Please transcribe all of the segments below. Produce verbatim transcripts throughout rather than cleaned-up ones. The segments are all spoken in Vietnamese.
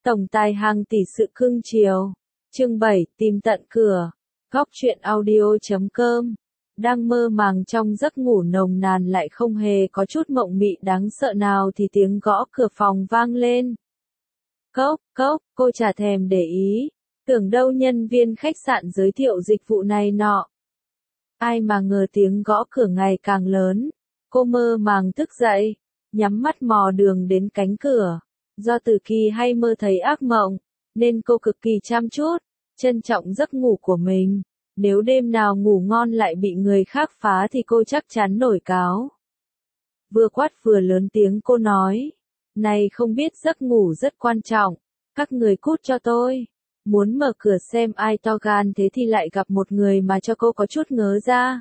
Tổng tài hàng tỷ sự cưng chiều. Chương bảy, tìm tận cửa. Góc truyện audio chấm com. Đang mơ màng trong giấc ngủ nồng nàn lại không hề có chút mộng mị đáng sợ nào thì tiếng gõ cửa phòng vang lên. Cốc, cốc, cô chả thèm để ý. Tưởng đâu nhân viên khách sạn giới thiệu dịch vụ này nọ. Ai mà ngờ tiếng gõ cửa ngày càng lớn. Cô mơ màng thức dậy, nhắm mắt mò đường đến cánh cửa. Do từ kỳ hay mơ thấy ác mộng, nên cô cực kỳ chăm chút, trân trọng giấc ngủ của mình. Nếu đêm nào ngủ ngon lại bị người khác phá thì cô chắc chắn nổi cáo. Vừa quát vừa lớn tiếng cô nói. Này không biết giấc ngủ rất quan trọng. Các người cút cho tôi. Muốn mở cửa xem ai to gan thế thì lại gặp một người mà cho cô có chút ngớ ra.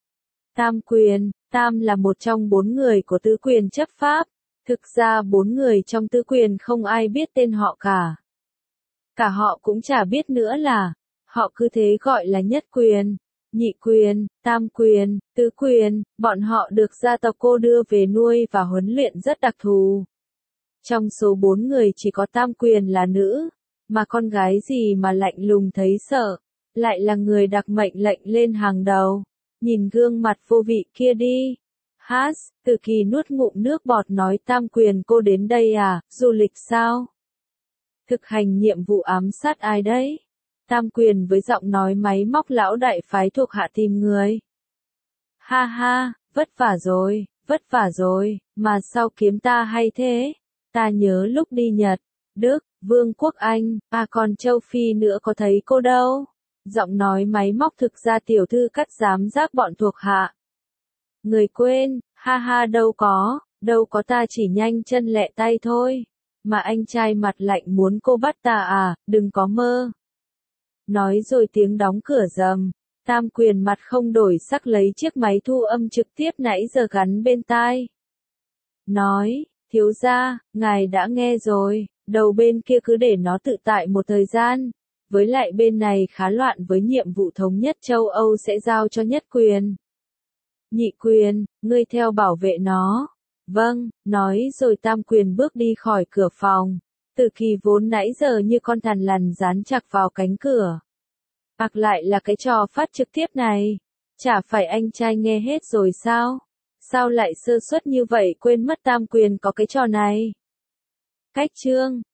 Tam Quyền, Tam là một trong bốn người của tứ quyền chấp pháp. Thực ra bốn người trong tứ quyền không ai biết tên họ cả. Cả họ cũng chả biết nữa là, họ cứ thế gọi là nhất quyền, nhị quyền, tam quyền, tứ quyền, bọn họ được gia tộc cô đưa về nuôi và huấn luyện rất đặc thù. Trong số bốn người chỉ có tam quyền là nữ, mà con gái gì mà lạnh lùng thấy sợ, lại là người đặt mệnh lệnh lên hàng đầu. Nhìn gương mặt vô vị kia đi. Hát, Từ Kỳ nuốt ngụm nước bọt nói tam quyền cô đến đây à, du lịch sao? Thực hành nhiệm vụ ám sát ai đấy? Tam quyền với giọng nói máy móc lão đại phái thuộc hạ tìm người. Ha ha, vất vả rồi, vất vả rồi, mà sao kiếm ta hay thế? Ta nhớ lúc đi Nhật, Đức, Vương quốc Anh, à còn châu Phi nữa có thấy cô đâu? Giọng nói máy móc thực ra tiểu thư cắt giám giác bọn thuộc hạ. Người quên, ha ha đâu có, đâu có ta chỉ nhanh chân lẹ tay thôi. Mà anh trai mặt lạnh muốn cô bắt ta à, đừng có mơ. Nói rồi tiếng đóng cửa rầm, tam quyền mặt không đổi sắc lấy chiếc máy thu âm trực tiếp nãy giờ gắn bên tai. Nói, thiếu gia, ngài đã nghe rồi, đầu bên kia cứ để nó tự tại một thời gian. Với lại bên này khá loạn với nhiệm vụ thống nhất châu Âu sẽ giao cho nhất quyền. Nhị quyền, ngươi theo bảo vệ nó. Vâng, nói rồi tam quyền bước đi khỏi cửa phòng. Từ Kỳ vốn nãy giờ như con thằn lằn dán chặt vào cánh cửa. Ặc lại là cái trò phát trực tiếp này. Chả phải anh trai nghe hết rồi sao? Sao lại sơ suất như vậy quên mất tam quyền có cái trò này? Cách chương,